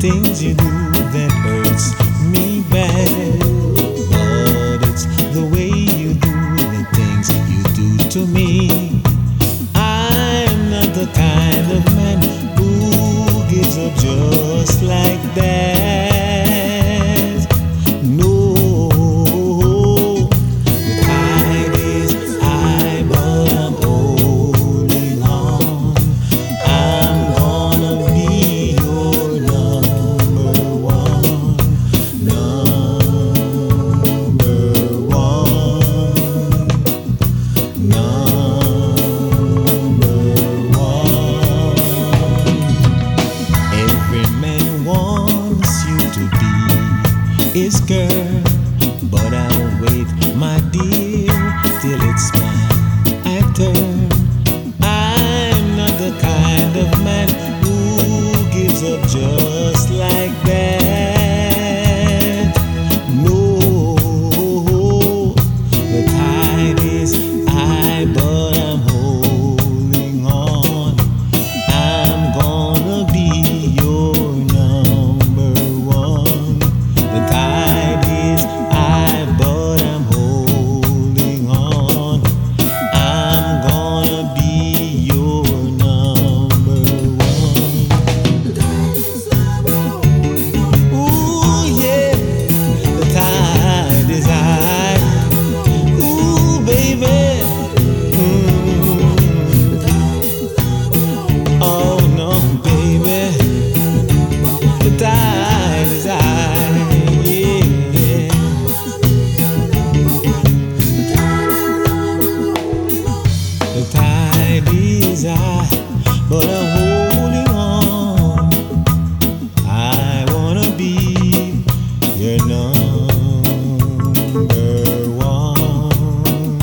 things you do that hurts me bad. But it's the way you do the things you do to me. I'm not the kind of man who gives up just like that. No, the tide is high, but I'm holding on. I'm gonna be your number one, number one, number one. Every man wants you to be his girl, but I'll wait, my dear, till it's my turn. I'm not the kind of man who gives up just like that. No, the tide is high, but I'm holding on. I'm gonna be your number one. The tide is high, but I'm holding on. I'm gonna be your number one. Ooh, yeah, the tide is high. Ooh, baby. Oh no, baby, the tide is high. Yeah. The tide is high, but I'm holding on. I wanna be your number one,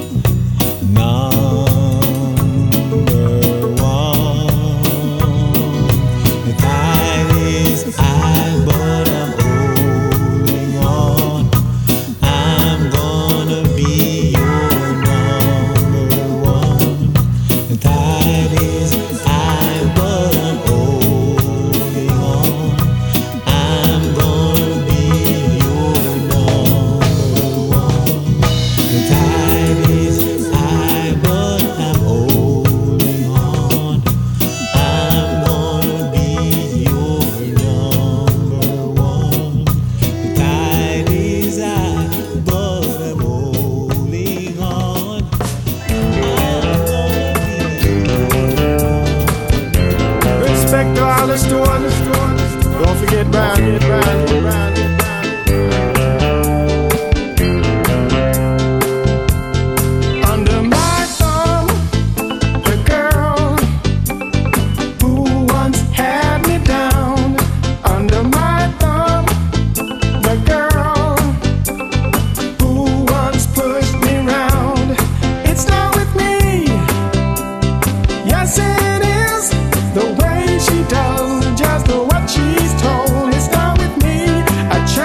number one. The tide is high, but I'm holding on. I'm gonna be your number one. The tide is high, but I'm holding on. I'm gonna be your number one. The tide is high, but I'm holding on. I'm gonna be your number one. The tide is high, but I'm holding on. Respect to all the stores. Don't forget Brandy. Under my thumb, the girl who once had me down. Under my thumb, the girl who once pushed me round. It's not with me. Yes, it is the way she does, just what she's told. It's not with me. I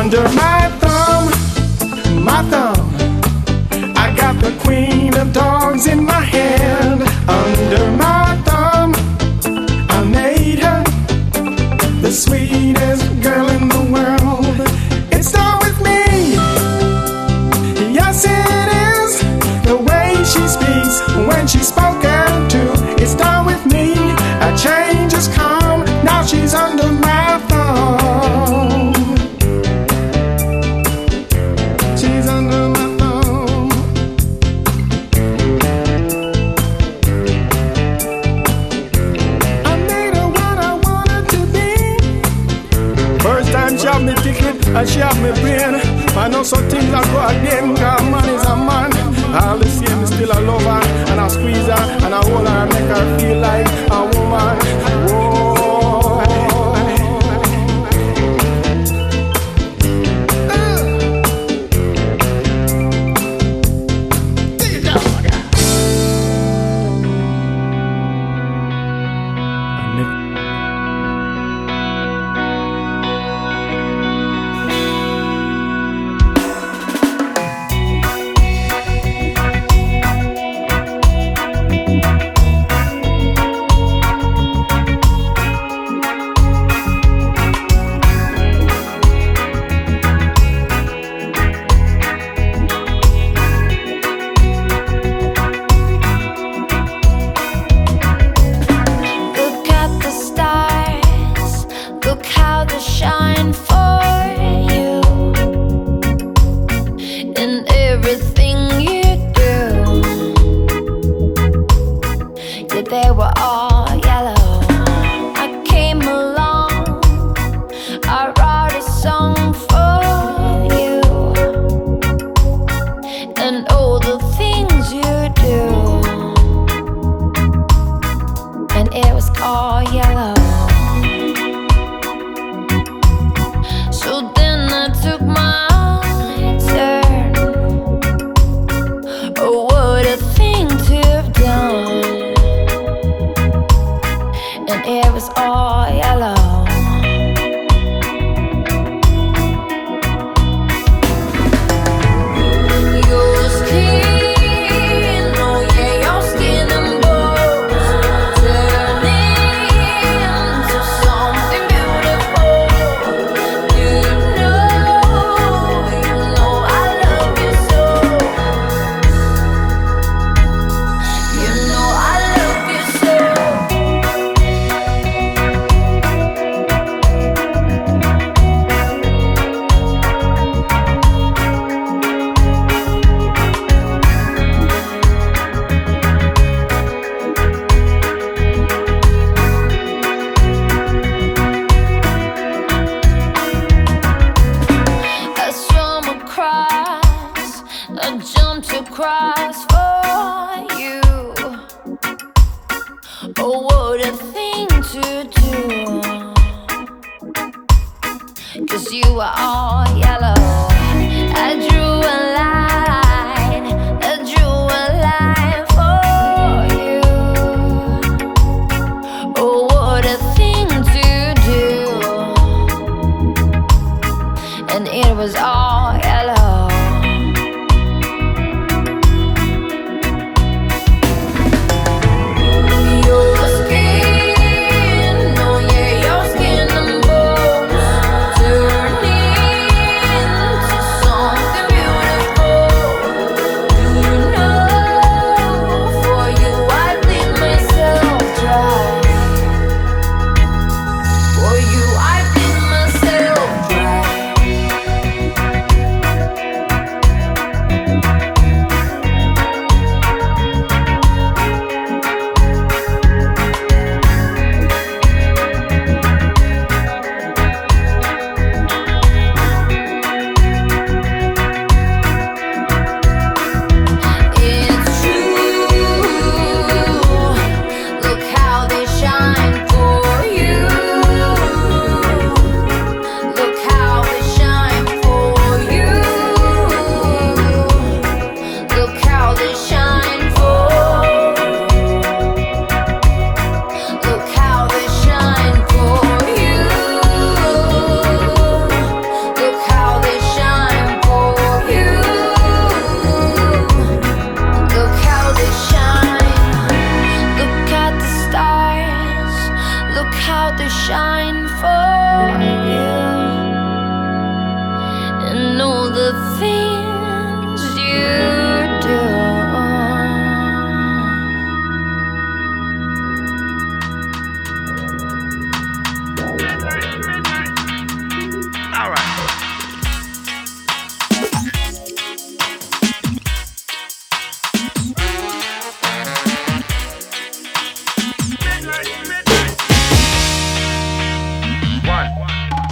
Under my thumb, I got the queen of dogs in my hand. Under my thumb, I made her the sweetest girl in the world. It's all with me. Yes, it is. The way she speaks when she's spoken to. It's done with me. A change has come. Now she's under my thumb. She's under my thumb. I made her what I wanted to be. First time she have me ticket, and she have me brain. I know some things I go again, cause man is a man. All the same, still I love her, and I squeeze her, and I hold her, and make her feel like a woman. Whoa.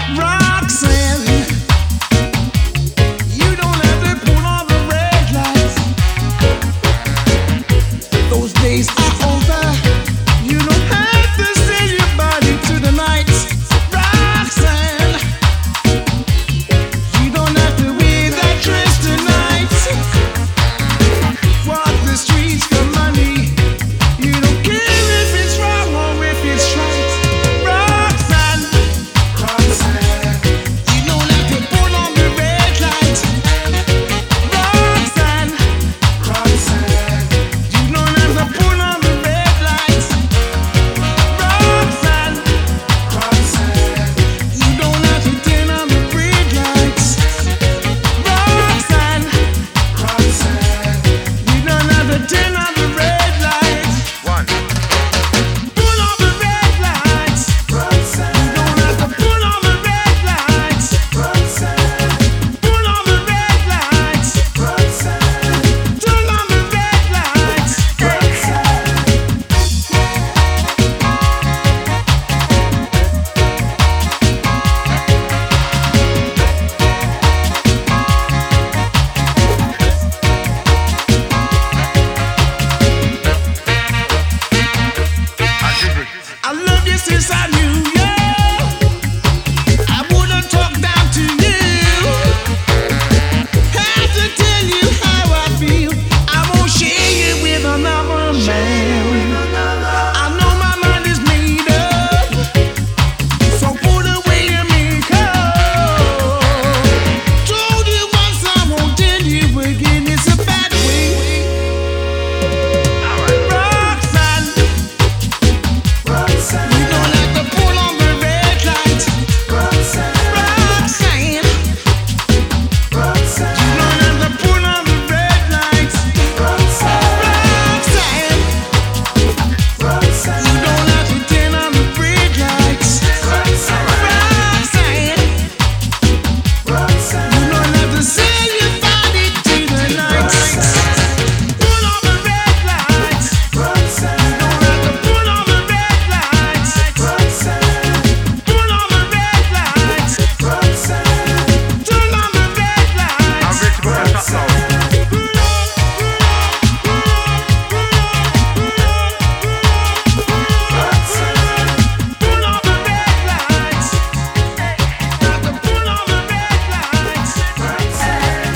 Roxanne, you don't have to pull on the red lights. Those days are over. You don't have to sell your body to the night. Roxanne, you don't have to wear that dress tonight. Walk the streets for money. You don't care if it's wrong or if it's right. Roxanne, you don't have to pull on the red light. Roxanne, you don't have to pull on the red light. Roxanne, you don't have to turn on the red lights. Roxanne, you don't have to turn on the red lights. Pull on the red lights. You don't have to pull on the red lights. Pull on the red lights. Turn on the red lights. I love you since I knew you. I wouldn't talk down to you. Have to tell you how I feel. I won't share you with another man. I know my mind is made up, so put away your makeup. Told you once, I won't tell you again. It's a bad way. Roxanne, you don't have to pull on the red light. Roxanne, you don't have to pull on the red light. Roxanne, you don't have to turn on the red lights. Roxanne, you don't have to sell your body to the night. Pull on the red lights. You don't have to pull on the red lights. Pull on the red lights. Turn on the red lights. Pull on the red lights. Got to pull on the red lights. Pull on the red lights.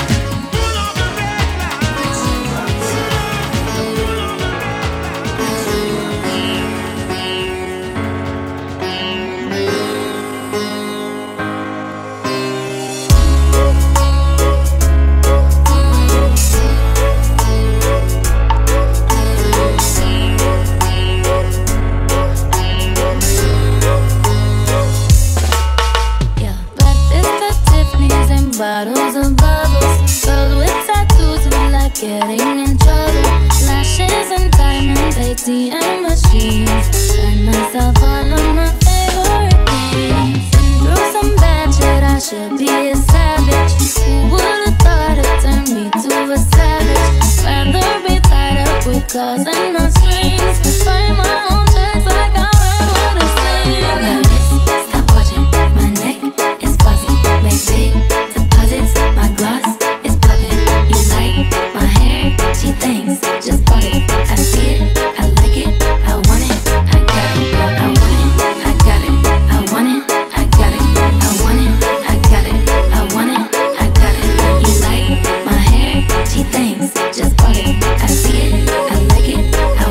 Yeah, breakfast at Tiffany's and bottles of bubbles. Girls with tattoos who like getting in trouble. Lashes and diamonds, ATM machines. Buy myself all of my favorite things. Been through some bad shit, I should be a savage. Who would've thought it turned me to a savage? Rather be tied up with calls and no strings. Write my own checks like I read what I sing. Stop watching, my neck is buzzing. Make big deposits, my gloss is popping. You like my hair? She thinks, just bought it. I see it, I like it, I want it, I got it, I want it, I got it, I want it, I got it, I want it, I got it, I want it, I got it. You like my hair? She thinks, just bought it. I see it, I like it, I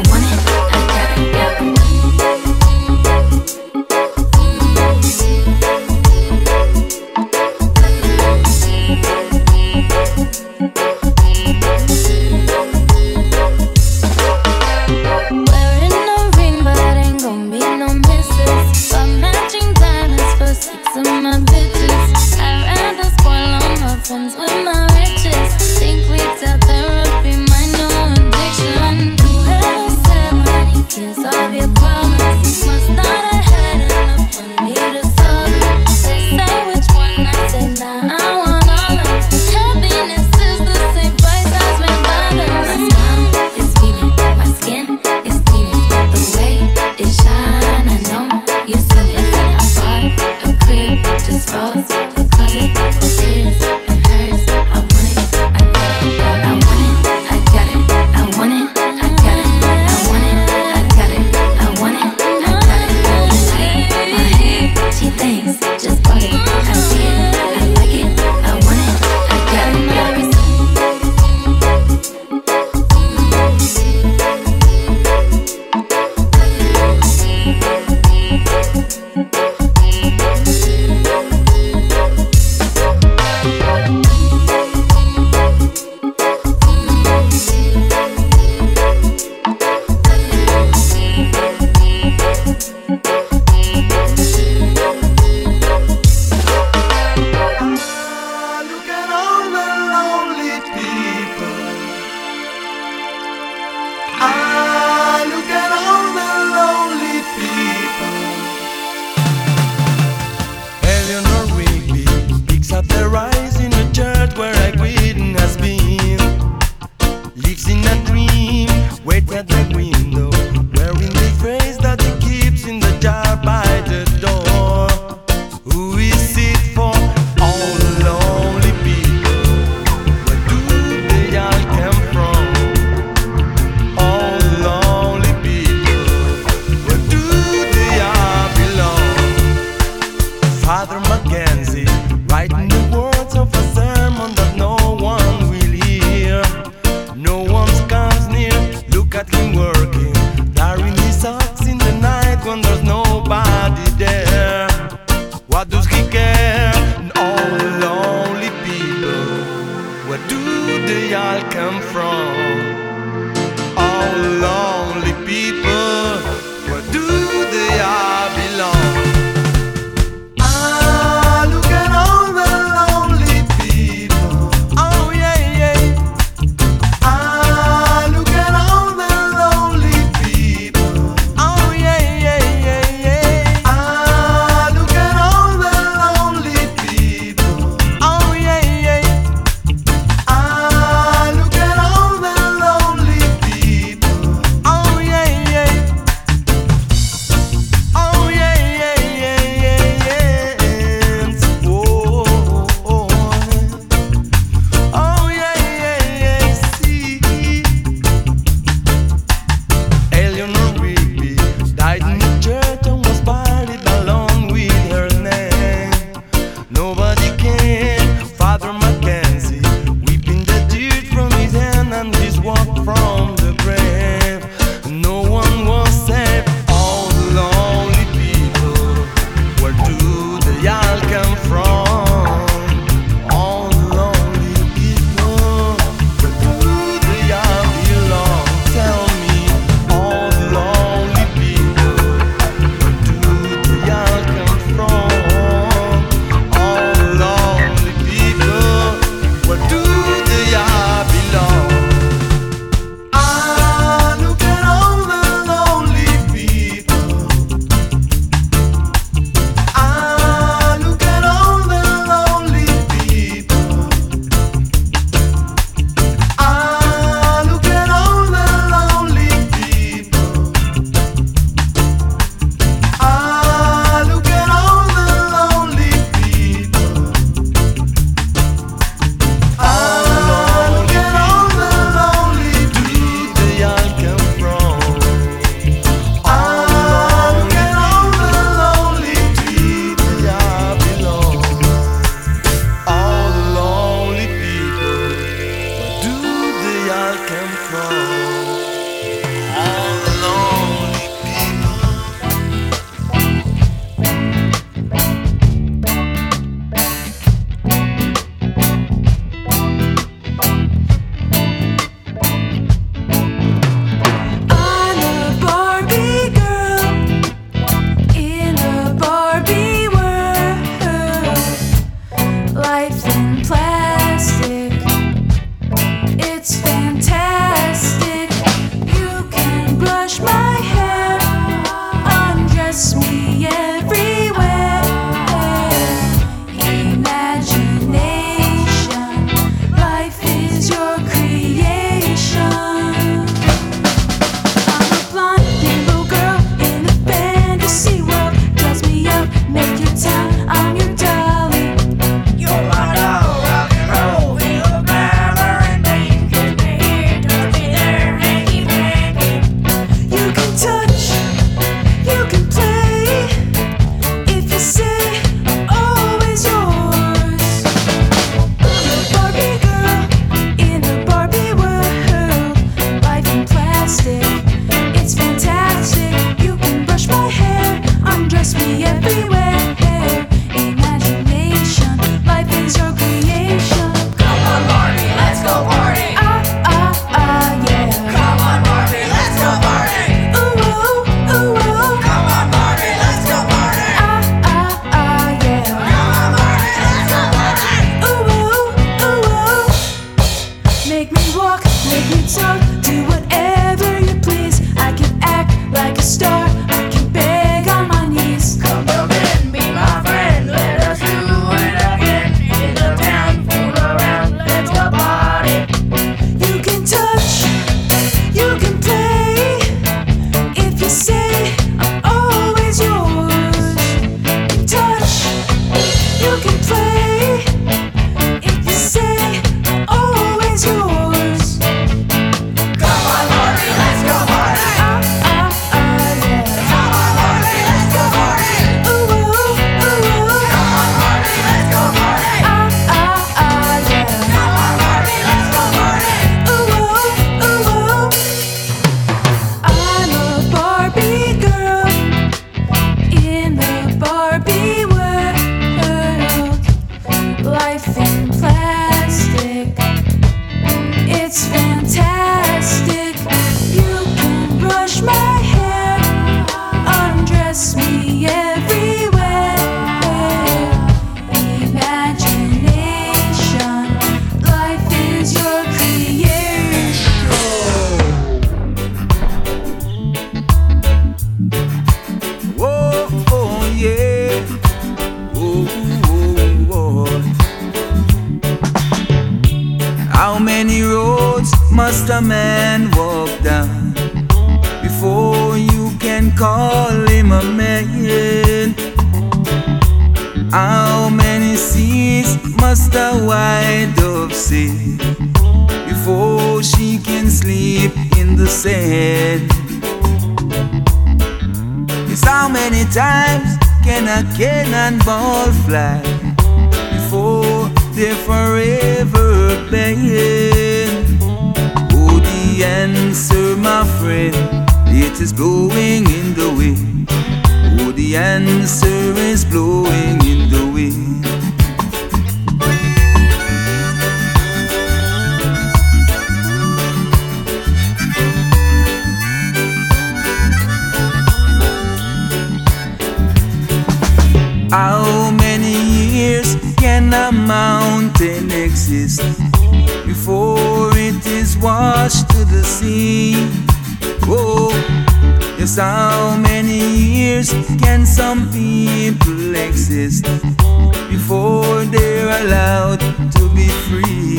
at the rise in the church where I witness been. Lives in a dream, wait at the window, wearing the phrase that he keeps in the jar by the door. Who is it for? All the lonely people. Where do they all come from? All the lonely people. Where do they all belong? Father Mackenzie, writing the words of a sermon that no one will hear. No one comes near. Look at him working, tiring his socks in the night when there's nobody there. What does he care? And all the lonely people, where do they all come from? All the lonely people, where do they all belong? Ah, look at all the lonely people. Oh yeah, yeah. Ah, look at all the lonely people. Oh yeah, yeah, yeah, yeah. Ah, look at all the lonely people. Oh yeah, yeah. Ah, look at all the lonely people. Oh yeah, yeah. Oh yeah, yeah, yeah, yeah, yeah. Whoa, oh yeah, yeah, yeah. See, Eleanor Rigby died in the church and was buried along with her name. Nobody came. Father Mackenzie weeping the tears from his hand and his walk from the grave. No one was saved. All the lonely people, where do they all come from? All the lonely people, where do they all belong? Tell me, all the lonely people, where do they all come from? All the lonely people, where do they all belong? Ah, look at all the lonely people. Ah, look at all the lonely people. Ah, look at all the lonely people. Ah, look at all the lonely people. Ah, look at all the lonely people. They all come from. Ah, look at all the lonely people. They all belong. All the lonely people, where do they all come from? All the lonely people. I'm a Barbie girl in a Barbie world. Life's in plastic, it's fantastic. You can brush my hair, undress me everywhere. Imagination, life is your creation. I'm a blonde bimbo girl in a fantasy world. Dress me up, make you town, I'm your darling. You're my darling. must a man walk down before you can call him a man? How many seas must a white dove sail before she can sleep in the sand? It's how many times can a cannonball fly before they're forever banned? Oh, the answer, my friend, it is blowing in the wind. Oh, the answer is blowing in the wind. How many years can a mountain exist before it is washed to the sea? Oh, yes, how many years can some people exist before they're allowed to be free?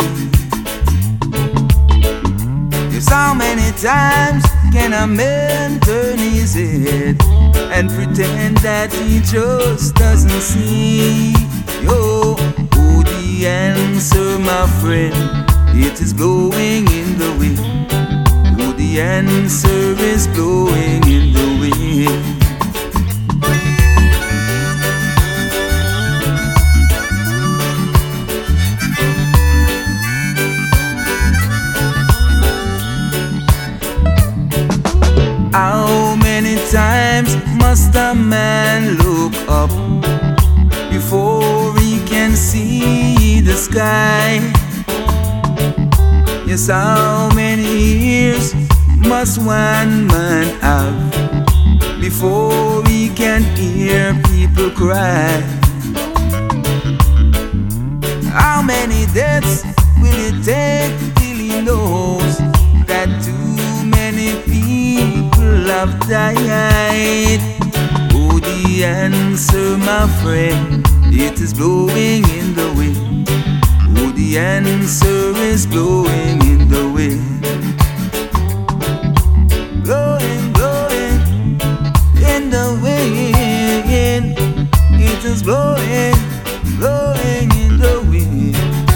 Yes, how many times can a man turn his head and pretend that he just doesn't see? Yo, oh, the answer, my friend, it is blowing in the wind. Oh, the answer is blowing in the wind. How many times must a man look up before he can see the sky? Yes, how many years must one man have before he can hear people cry? How many deaths will it take till he knows that too many people have died? Oh, the answer, my friend, it is blowing in the wind. Oh, the answer is blowing in the wind. Blowing, blowing in the wind. It is blowing, blowing in the wind.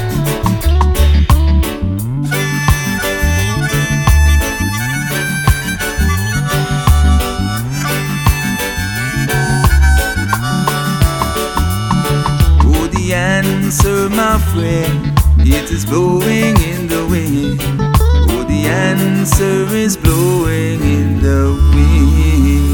Oh, the answer, my friend, it is blowing in the wind. Oh, the answer is blowing in the wind.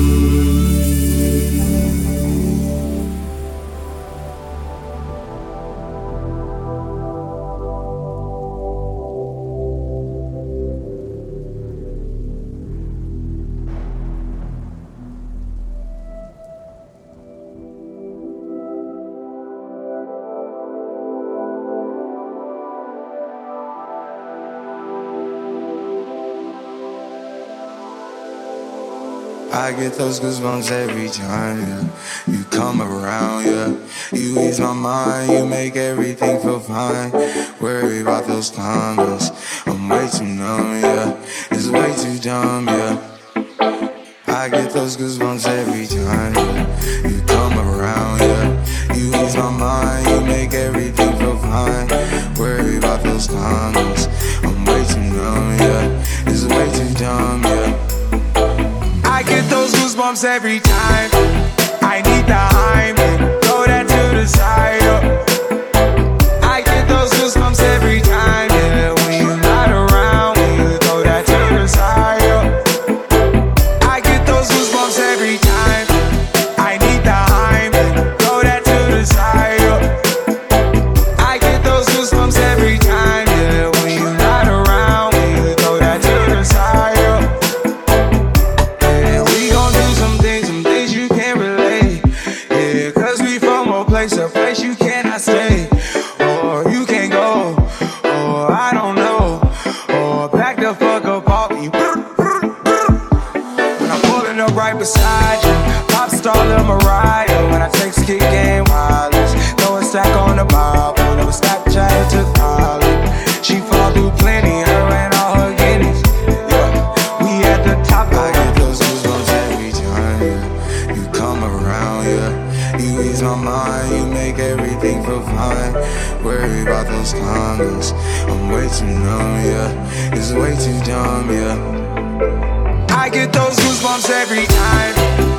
I get those goosebumps every time, yeah. You come around, yeah. You ease my mind, you make everything feel fine. Worry about those comments, I'm way too numb, yeah. It's way too dumb, yeah. I get those goosebumps every time, yeah. You come around, yeah. You ease my mind, you make everything feel fine. Worry about those comments, I'm way too numb, yeah. It's way too dumb, yeah. I get those goosebumps every time. I need the Heimlich, throw that to the side. I get those goosebumps every time, yeah. When you're not around, when you throw that to the side. I get those goosebumps every time. I need the Heimlich, throw that to the side. I get those goosebumps every time, yeah. When you're not around, when you throw that to the side. A place you cannot stay, or you can't go, or I don't know, or back the fuck up off me. When I'm pulling up right beside you, pop star Lil Mariah. When I text Kick Game Wireless, throw a stack on the Bible, never Snapchat to college. She fall through plenty, her and all her Worry about those condoms. I'm way too numb, yeah. It's way too dumb, yeah. I get those goosebumps every time.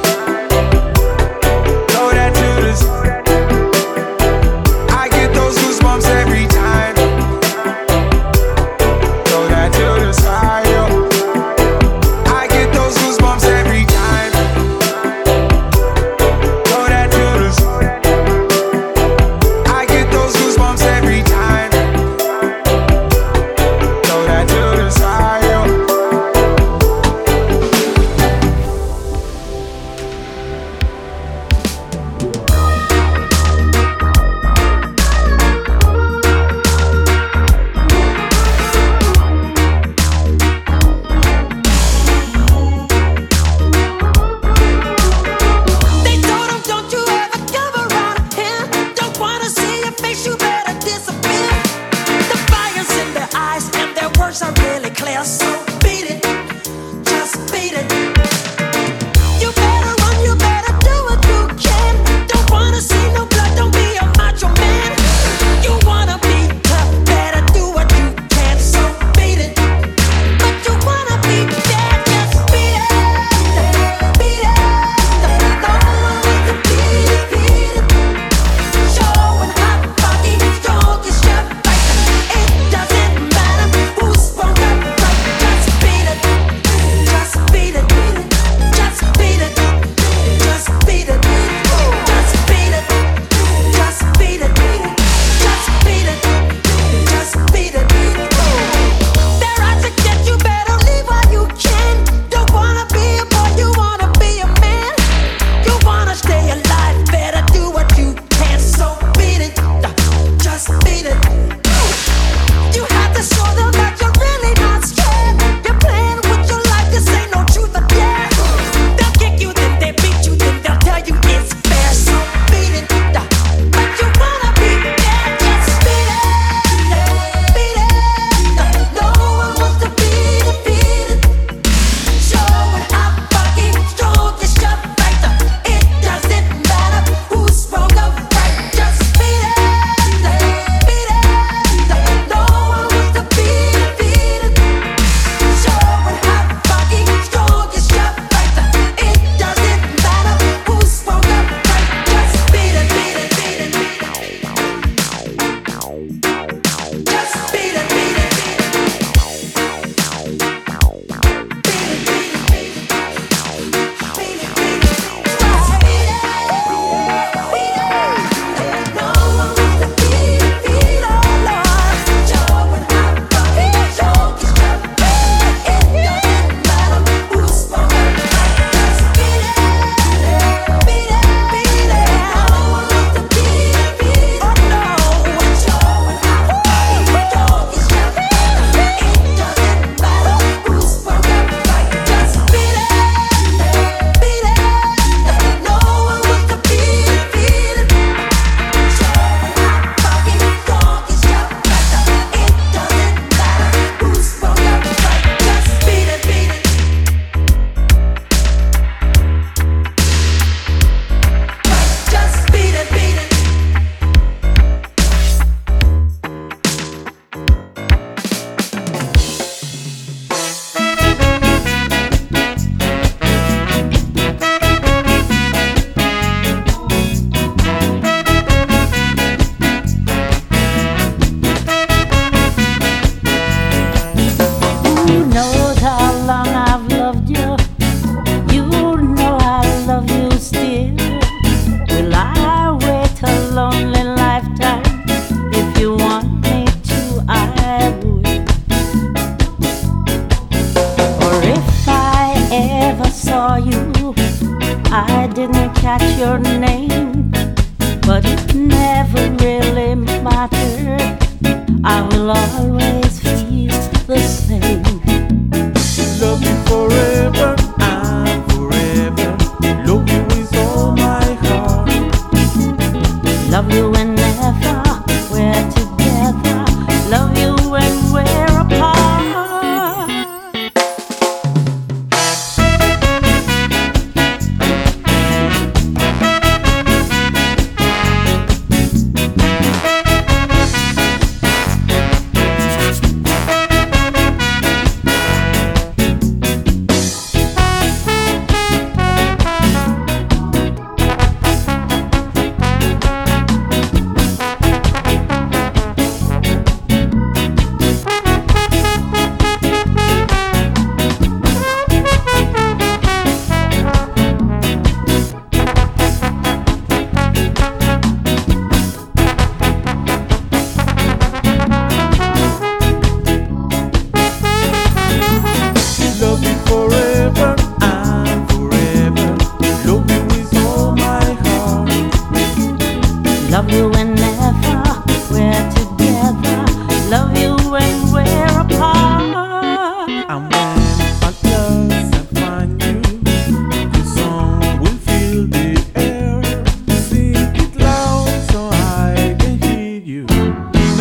Throw that to the side. I get those goosebumps every time. Throw that to the side, yo. I get those goosebumps every time. Throw that to the side. I get those goosebumps every time. Throw that to the side, yo.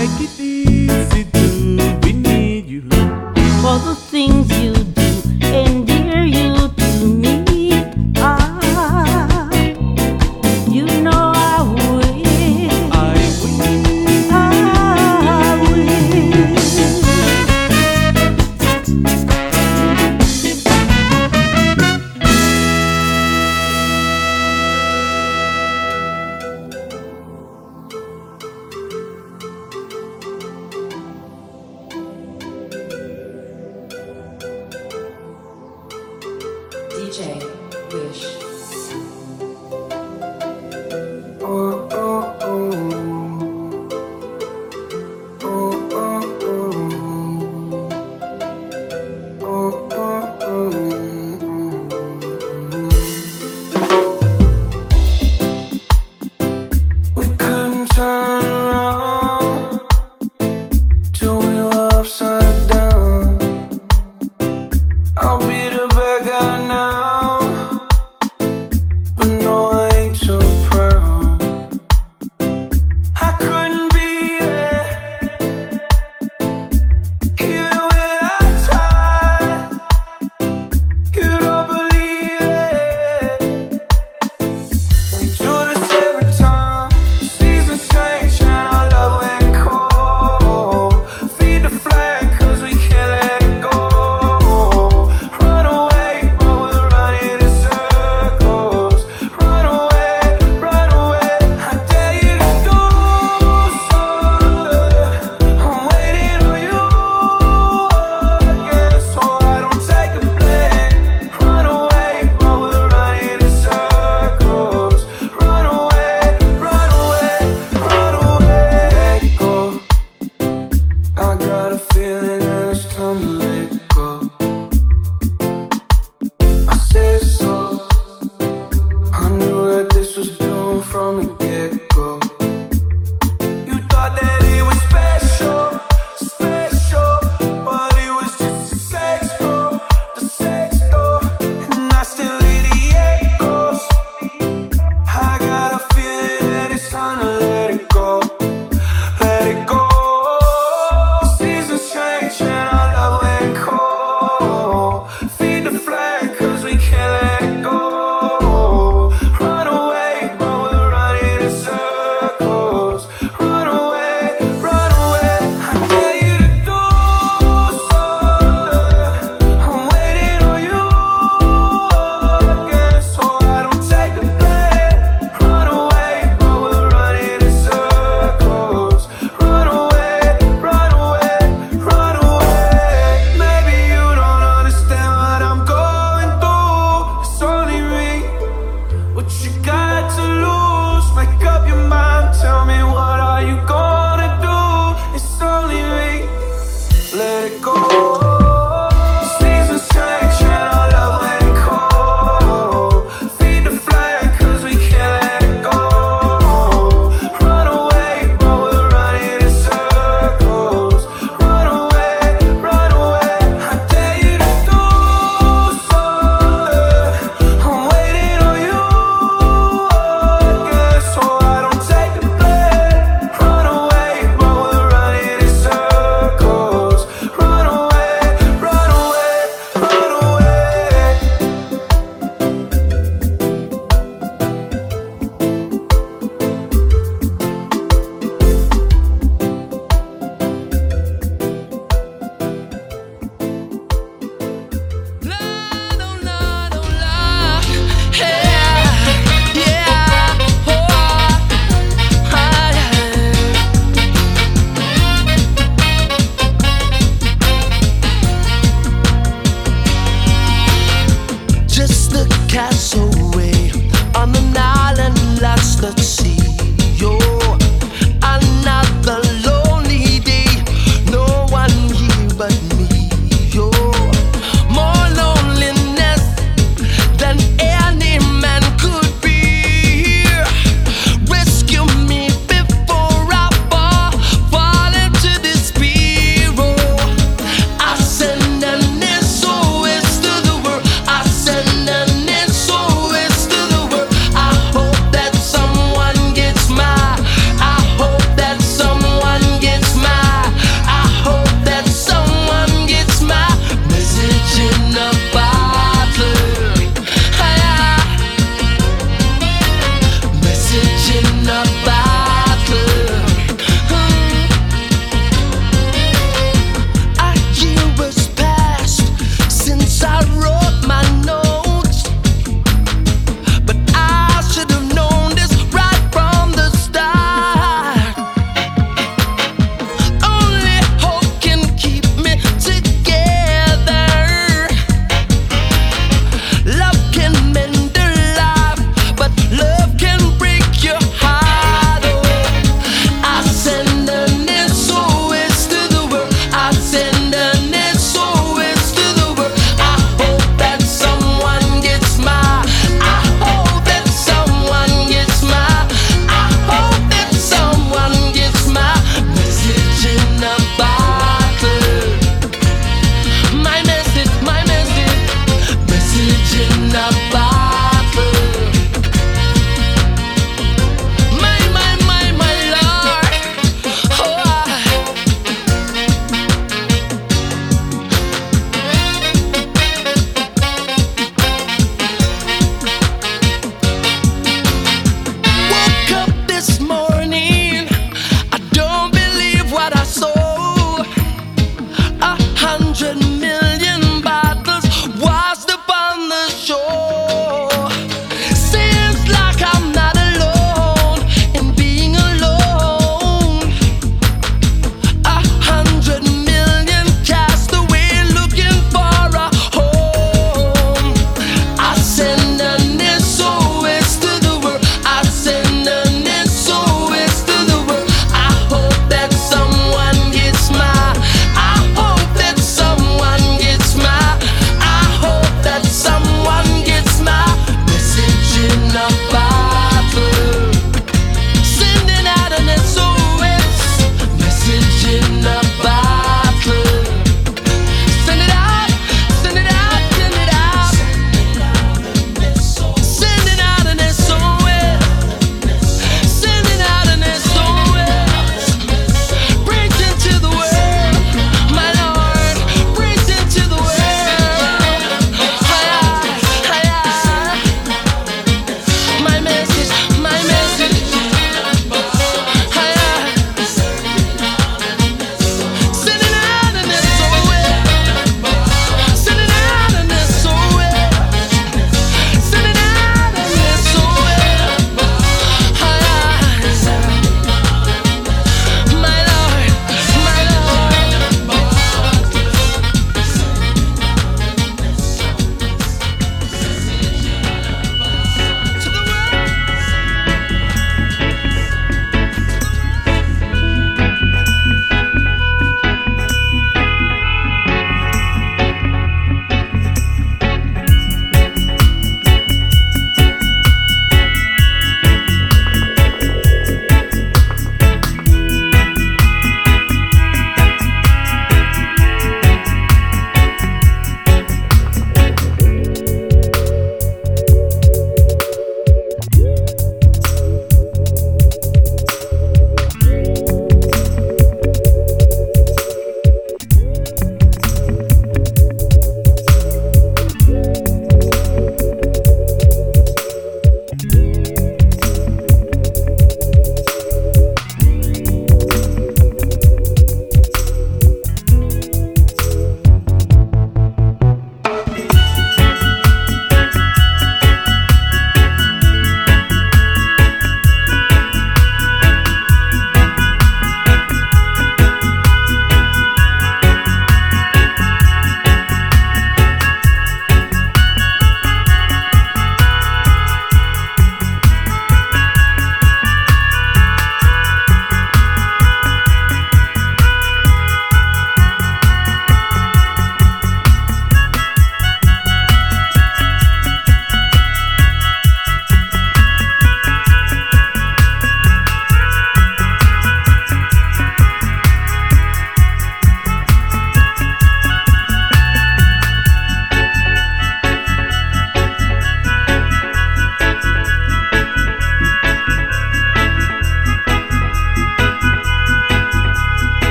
make it easy to be near you. For the things you do endear you to me. Ah, you know I will. I will. I will.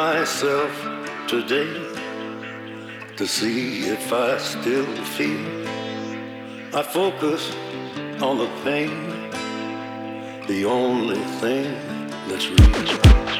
myself today to see if I still feel. I focus on the pain, the only thing that's real.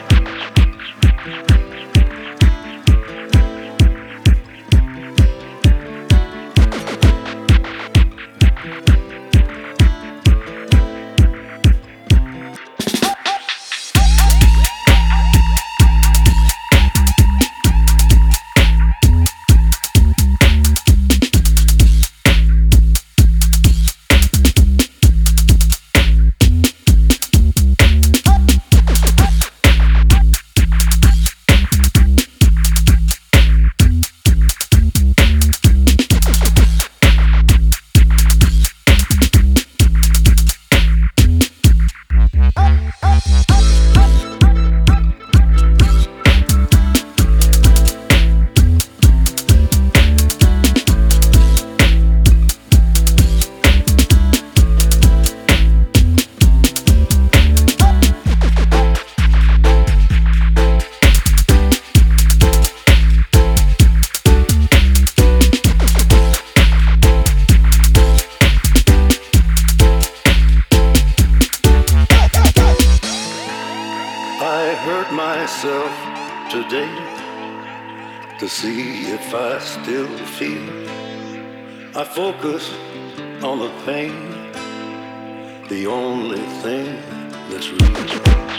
To see if I still feel. I focus on the pain, the only thing that's real.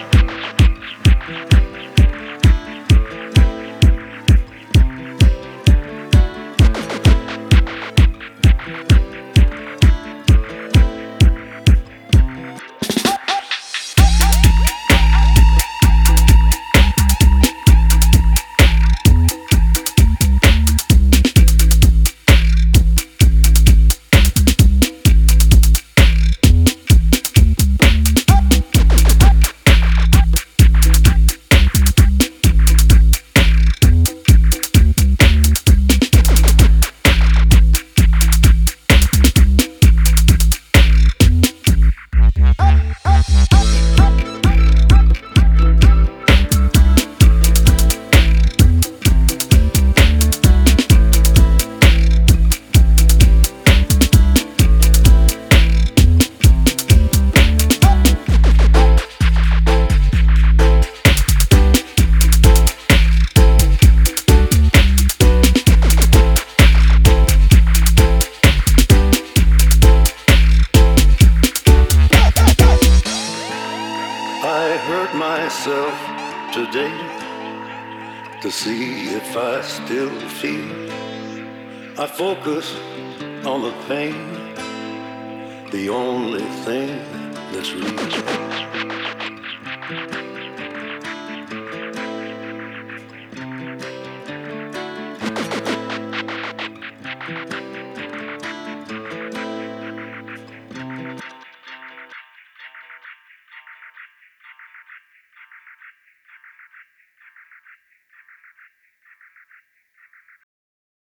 To see if I still feel. I focus on the pain, the only thing that's real.